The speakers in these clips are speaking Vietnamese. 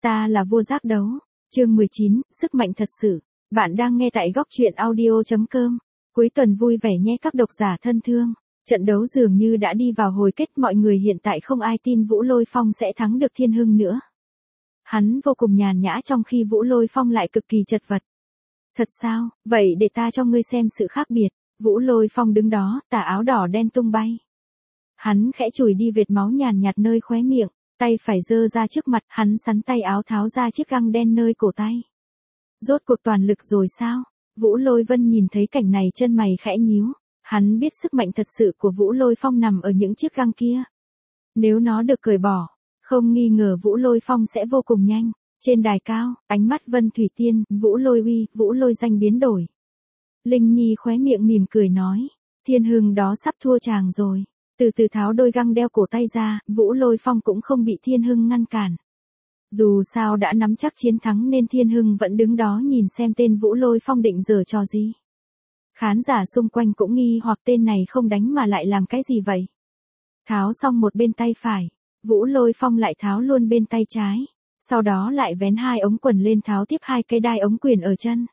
Ta là vua giác đấu. Chương 19, sức mạnh thật sự. Bạn đang nghe tại góc truyện audio.com. Cuối tuần vui vẻ nhé các độc giả thân thương. Trận đấu dường như đã đi vào hồi kết, mọi người hiện tại không ai tin Vũ Lôi Phong sẽ thắng được Thiên Hưng nữa. Hắn vô cùng nhàn nhã trong khi Vũ Lôi Phong lại cực kỳ chật vật. Thật sao, vậy để ta cho ngươi xem sự khác biệt. Vũ Lôi Phong đứng đó, tà áo đỏ đen tung bay. Hắn khẽ chùi đi vệt máu nhàn nhạt nơi khóe miệng, tay phải giơ ra trước mặt, hắn sắn tay áo tháo ra chiếc găng đen nơi cổ tay. Rốt cuộc toàn lực rồi sao? Vũ Lôi Vân nhìn thấy cảnh này chân mày khẽ nhíu, hắn biết sức mạnh thật sự của Vũ Lôi Phong nằm ở những chiếc găng kia. Nếu nó được cởi bỏ, không nghi ngờ Vũ Lôi Phong sẽ vô cùng nhanh. Trên đài cao, ánh mắt Vân Thủy Tiên, Vũ Lôi uy, Vũ Lôi danh biến đổi. Linh Nhi khóe miệng mỉm cười nói, Thiên Hưng đó sắp thua chàng rồi. Từ từ tháo đôi găng đeo cổ tay ra, Vũ Lôi Phong cũng không bị Thiên Hưng ngăn cản. Dù sao đã nắm chắc chiến thắng nên Thiên Hưng vẫn đứng đó nhìn xem tên Vũ Lôi Phong định giở trò gì. Khán giả xung quanh cũng nghi hoặc tên này không đánh mà lại làm cái gì vậy. Tháo xong một bên tay phải, Vũ Lôi Phong lại tháo luôn bên tay trái. Sau đó lại vén hai ống quần lên tháo tiếp hai cái đai ống quyền ở chân.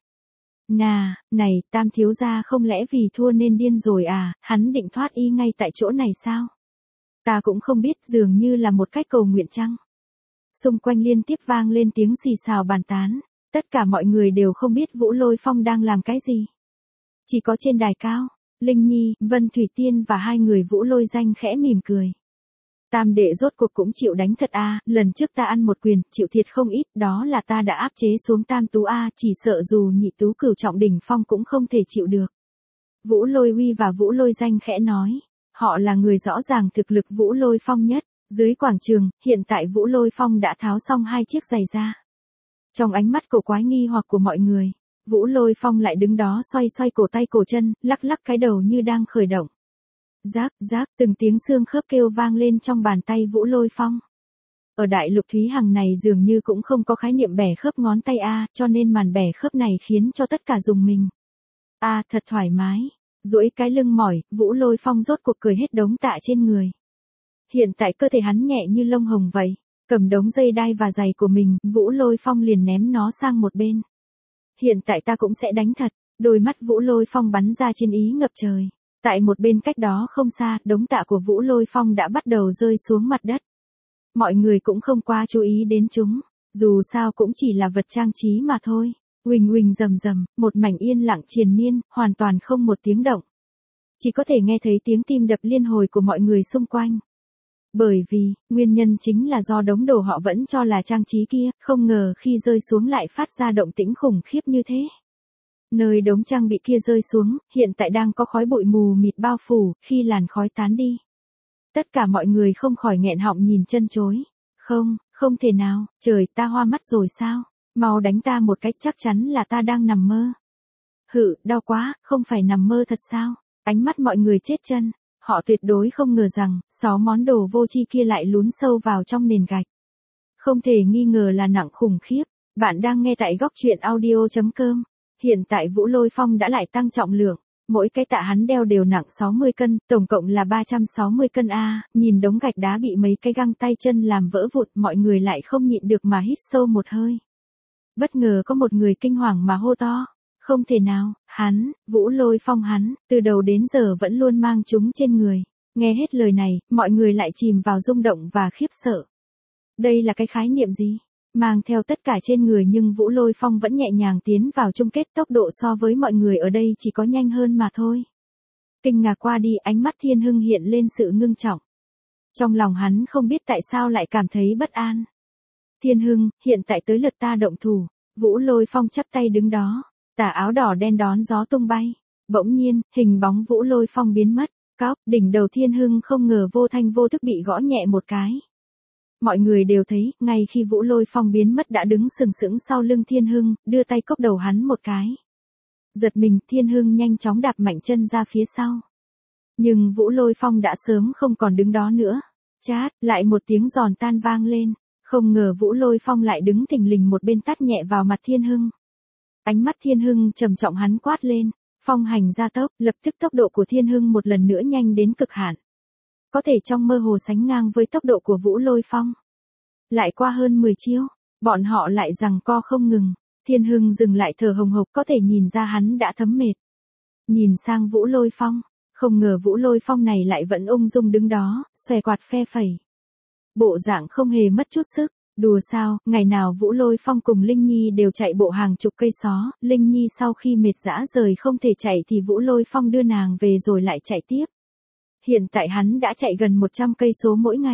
Này, Tam thiếu gia không lẽ vì thua nên điên rồi à, hắn định thoát y ngay tại chỗ này sao? Ta cũng không biết, dường như là một cách cầu nguyện chăng? Xung quanh liên tiếp vang lên tiếng xì xào bàn tán, tất cả mọi người đều không biết Vũ Lôi Phong đang làm cái gì. Chỉ có trên đài cao, Linh Nhi, Vân Thủy Tiên và hai người Vũ Lôi danh khẽ mỉm cười. Tam đệ rốt cuộc cũng chịu đánh thật a, lần trước ta ăn một quyền, chịu thiệt không ít, đó là ta đã áp chế xuống Tam tú a, chỉ sợ dù nhị tú cửu trọng đỉnh phong cũng không thể chịu được. Vũ Lôi uy và Vũ Lôi danh khẽ nói, họ là người rõ ràng thực lực Vũ Lôi Phong nhất. Dưới quảng trường, hiện tại Vũ Lôi Phong đã tháo xong hai chiếc giày ra. Trong ánh mắt cổ quái nghi hoặc của mọi người, Vũ Lôi Phong lại đứng đó xoay xoay cổ tay cổ chân, lắc lắc cái đầu như đang khởi động. Rác, từng tiếng xương khớp kêu vang lên trong bàn tay Vũ Lôi Phong. Ở Đại Lục Thúy Hằng này dường như cũng không có khái niệm bẻ khớp ngón tay a, cho nên màn bẻ khớp này khiến cho tất cả rùng mình. Thật thoải mái. Duỗi cái lưng mỏi, Vũ Lôi Phong rốt cuộc cười hết đống tạ trên người. Hiện tại cơ thể hắn nhẹ như lông hồng vậy, cầm đống dây đai và giày của mình, Vũ Lôi Phong liền ném nó sang một bên. Hiện tại ta cũng sẽ đánh thật, đôi mắt Vũ Lôi Phong bắn ra chiến ý ngập trời. Tại một bên cách đó không xa, đống tạ của Vũ Lôi Phong đã bắt đầu rơi xuống mặt đất. Mọi người cũng không quá chú ý đến chúng, dù sao cũng chỉ là vật trang trí mà thôi. Huỳnh rầm, một mảnh yên lặng triền miên, hoàn toàn không một tiếng động. Chỉ có thể nghe thấy tiếng tim đập liên hồi của mọi người xung quanh. Bởi vì, nguyên nhân chính là do đống đồ họ vẫn cho là trang trí kia, không ngờ khi rơi xuống lại phát ra động tĩnh khủng khiếp như thế. Nơi đống trang bị kia rơi xuống, hiện tại đang có khói bụi mù mịt bao phủ, khi làn khói tán đi. Tất cả mọi người không khỏi nghẹn họng nhìn chân chối. Không thể nào, trời, ta hoa mắt rồi sao? Mau đánh ta một cách, chắc chắn là ta đang nằm mơ. Đau quá, không phải nằm mơ thật sao? Ánh mắt mọi người chết chân. Họ tuyệt đối không ngờ rằng, 6 món đồ vô tri kia lại lún sâu vào trong nền gạch. Không thể nghi ngờ là nặng khủng khiếp. Bạn đang nghe tại góc truyện audio.com. Hiện tại Vũ Lôi Phong đã lại tăng trọng lượng. Mỗi cái tạ hắn đeo đều nặng 60 cân, tổng cộng là 360 cân a. Nhìn đống gạch đá bị mấy cái găng tay chân làm vỡ vụn, mọi người lại không nhịn được mà hít sâu một hơi. Bất ngờ có một người kinh hoàng mà hô to. Không thể nào, Vũ Lôi Phong từ đầu đến giờ vẫn luôn mang chúng trên người. Nghe hết lời này, mọi người lại chìm vào rung động và khiếp sợ. Đây là cái khái niệm gì? Mang theo tất cả trên người nhưng Vũ Lôi Phong vẫn nhẹ nhàng tiến vào chung kết, tốc độ so với mọi người ở đây chỉ có nhanh hơn mà thôi. Kinh ngạc qua đi, ánh mắt Thiên Hưng hiện lên sự ngưng trọng. Trong lòng hắn không biết tại sao lại cảm thấy bất an. Thiên Hưng, hiện tại tới lượt ta động thủ. Vũ Lôi Phong chắp tay đứng đó. Tà áo đỏ đen đón gió tung bay. Bỗng nhiên, hình bóng Vũ Lôi Phong biến mất. Đỉnh đầu Thiên Hưng không ngờ vô thanh vô thức bị gõ nhẹ một cái. Mọi người đều thấy, ngay khi Vũ Lôi Phong biến mất đã đứng sừng sững sau lưng Thiên Hưng, đưa tay cốc đầu hắn một cái. Giật mình, Thiên Hưng nhanh chóng đạp mạnh chân ra phía sau. Nhưng Vũ Lôi Phong đã sớm không còn đứng đó nữa. Chát, lại một tiếng giòn tan vang lên. Không ngờ Vũ Lôi Phong lại đứng thình lình một bên tát nhẹ vào mặt Thiên Hưng. Ánh mắt Thiên Hưng trầm trọng, hắn quát lên. Phong hành gia tốc, lập tức tốc độ của Thiên Hưng một lần nữa nhanh đến cực hạn. Có thể trong mơ hồ sánh ngang với tốc độ của Vũ Lôi Phong. Lại qua hơn 10 chiêu, Bọn họ lại giằng co không ngừng. Thiên Hưng dừng lại thở hồng hộc, có thể nhìn ra hắn đã thấm mệt. Nhìn sang Vũ Lôi Phong, không ngờ Vũ Lôi Phong này lại vẫn ung dung đứng đó, xòe quạt phe phẩy. Bộ dạng không hề mất chút sức. Đùa sao, ngày nào Vũ Lôi Phong cùng Linh Nhi đều chạy bộ hàng chục cây xó, Linh Nhi sau khi mệt rã rời không thể chạy thì Vũ Lôi Phong đưa nàng về rồi lại chạy tiếp. Hiện tại hắn đã chạy gần 100 cây số mỗi ngày.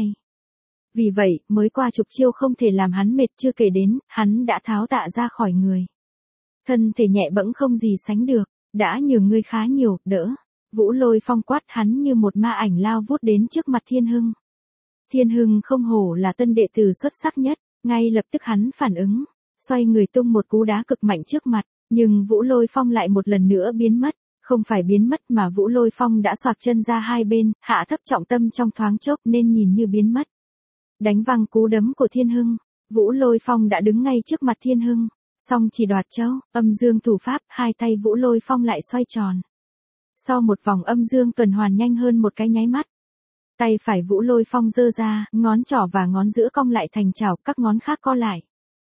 Vì vậy, mới qua chục chiêu không thể làm hắn mệt, chưa kể đến, hắn đã tháo tạ ra khỏi người. Thân thể nhẹ bẫng không gì sánh được, đã nhường ngươi khá nhiều, đỡ. Vũ Lôi Phong quát hắn như một ma ảnh lao vút đến trước mặt Thiên Hưng. Thiên Hưng không hổ là tân đệ tử xuất sắc nhất, ngay lập tức hắn phản ứng, xoay người tung một cú đá cực mạnh trước mặt, nhưng Vũ Lôi Phong lại một lần nữa biến mất, không phải biến mất mà Vũ Lôi Phong đã xoạc chân ra hai bên, hạ thấp trọng tâm trong thoáng chốc nên nhìn như biến mất. Đánh văng cú đấm của Thiên Hưng, Vũ Lôi Phong đã đứng ngay trước mặt Thiên Hưng, song chỉ đoạt châu, âm dương thủ pháp, hai tay Vũ Lôi Phong lại xoay tròn. Sau một vòng âm dương tuần hoàn nhanh hơn một cái nháy mắt. Tay phải Vũ Lôi Phong giơ ra, ngón trỏ và ngón giữa cong lại thành chảo, các ngón khác co lại.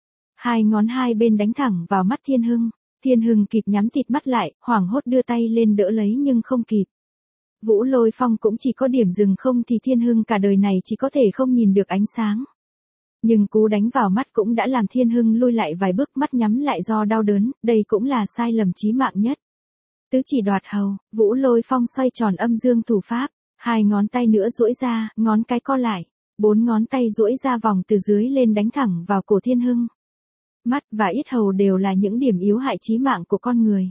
Hai ngón hai bên đánh thẳng vào mắt Thiên Hưng. Thiên Hưng kịp nhắm thịt mắt lại, hoảng hốt đưa tay lên đỡ lấy nhưng không kịp. Vũ Lôi Phong cũng chỉ có điểm dừng không thì Thiên Hưng cả đời này chỉ có thể không nhìn được ánh sáng. Nhưng cú đánh vào mắt cũng đã làm Thiên Hưng lui lại vài bước, mắt nhắm lại do đau đớn, đây cũng là sai lầm chí mạng nhất. Tứ chỉ đoạt hầu, Vũ Lôi Phong xoay tròn âm dương thủ pháp. Hai ngón tay nữa duỗi ra, ngón cái co lại. 4 ngón tay duỗi ra vòng từ dưới lên đánh thẳng vào cổ Thiên Hưng. Mắt và yết hầu đều là những điểm yếu hại chí mạng của con người.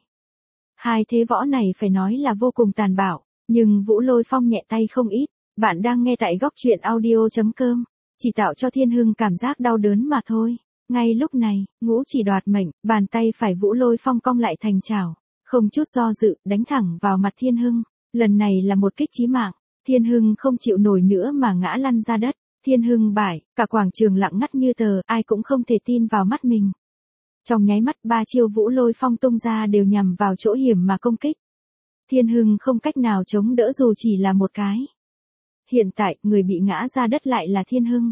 Hai thế võ này phải nói là vô cùng tàn bạo, nhưng Vũ Lôi Phong nhẹ tay không ít. Bạn đang nghe tại góc truyện audio.com, chỉ tạo cho Thiên Hưng cảm giác đau đớn mà thôi. Ngay lúc này, ngũ chỉ đoạt mệnh, bàn tay phải Vũ Lôi Phong cong lại thành chảo, không chút do dự, đánh thẳng vào mặt Thiên Hưng. Lần này là một kích chí mạng. Thiên Hưng không chịu nổi nữa mà ngã lăn ra đất. Thiên Hưng bại, cả quảng trường lặng ngắt như tờ, ai cũng không thể tin vào mắt mình. Trong nháy mắt 3 chiêu Vũ Lôi Phong tung ra đều nhằm vào chỗ hiểm mà công kích. Thiên Hưng không cách nào chống đỡ dù chỉ là một cái. Hiện tại, người bị ngã ra đất lại là Thiên Hưng.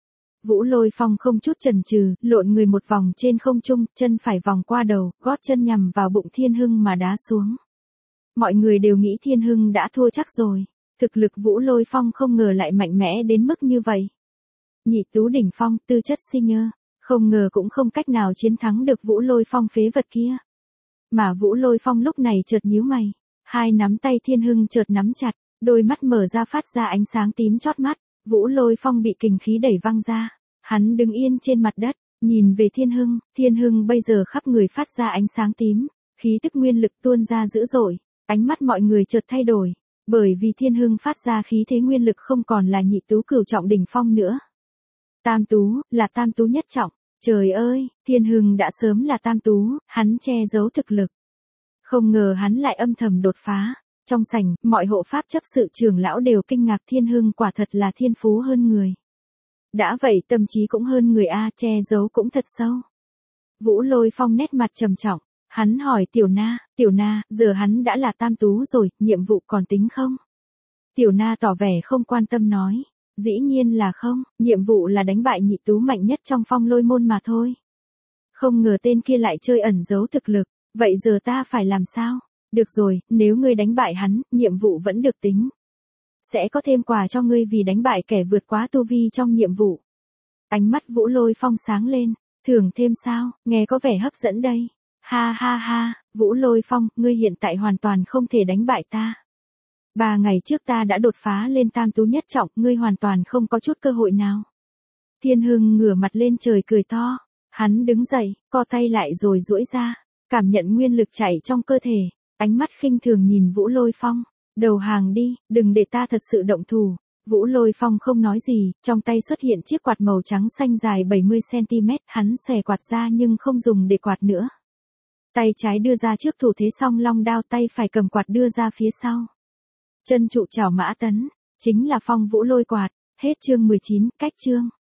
Vũ Lôi Phong không chút chần chừ, lộn người một vòng trên không trung, chân phải vòng qua đầu, gót chân nhằm vào bụng Thiên Hưng mà đá xuống. Mọi người đều nghĩ Thiên Hưng đã thua chắc rồi. Thực lực Vũ Lôi Phong không ngờ lại mạnh mẽ đến mức như vậy. Nhị tú đỉnh phong, tư chất senior, không ngờ cũng không cách nào chiến thắng được Vũ Lôi Phong phế vật kia. Mà Vũ Lôi Phong lúc này chợt nhíu mày, hai nắm tay Thiên Hưng chợt nắm chặt, đôi mắt mở ra phát ra ánh sáng tím chót mắt. Vũ Lôi Phong bị kình khí đẩy văng ra, hắn đứng yên trên mặt đất, nhìn về Thiên Hưng bây giờ khắp người phát ra ánh sáng tím, khí tức nguyên lực tuôn ra dữ dội, ánh mắt mọi người chợt thay đổi. Bởi vì Thiên Hưng phát ra khí thế nguyên lực không còn là nhị tú cửu trọng đỉnh phong nữa. Tam tú, là tam tú nhất trọng. Trời ơi, Thiên Hưng đã sớm là tam tú, hắn che giấu thực lực. Không ngờ hắn lại âm thầm đột phá. Trong sảnh, mọi hộ pháp chấp sự trưởng lão đều kinh ngạc, Thiên Hưng quả thật là thiên phú hơn người. Đã vậy tâm trí cũng hơn người a, che giấu cũng thật sâu. Vũ Lôi Phong nét mặt trầm trọng. Hắn hỏi Tiểu Na, giờ hắn đã là tam tú rồi, nhiệm vụ còn tính không? Tiểu Na tỏ vẻ không quan tâm nói, dĩ nhiên là không, nhiệm vụ là đánh bại nhị tú mạnh nhất trong Phong Lôi môn mà thôi. Không ngờ tên kia lại chơi ẩn giấu thực lực, vậy giờ ta phải làm sao? Được rồi, nếu ngươi đánh bại hắn, nhiệm vụ vẫn được tính. Sẽ có thêm quà cho ngươi vì đánh bại kẻ vượt quá tu vi trong nhiệm vụ. Ánh mắt Vũ Lôi Phong sáng lên, thưởng thêm sao, nghe có vẻ hấp dẫn đây. Ha ha ha, Vũ Lôi Phong, ngươi hiện tại hoàn toàn không thể đánh bại ta. 3 ngày trước ta đã đột phá lên tam tú nhất trọng, ngươi hoàn toàn không có chút cơ hội nào. Thiên Hưng ngửa mặt lên trời cười to, hắn đứng dậy, co tay lại rồi duỗi ra, cảm nhận nguyên lực chảy trong cơ thể, ánh mắt khinh thường nhìn Vũ Lôi Phong, đầu hàng đi, đừng để ta thật sự động thủ. Vũ Lôi Phong không nói gì, trong tay xuất hiện chiếc quạt màu trắng xanh dài 70cm, hắn xòe quạt ra nhưng không dùng để quạt nữa. Tay trái đưa ra trước thủ thế song long đao, tay phải cầm quạt đưa ra phía sau. Chân trụ chảo mã tấn, chính là phong vũ lôi quạt. Hết chương 19, cách chương.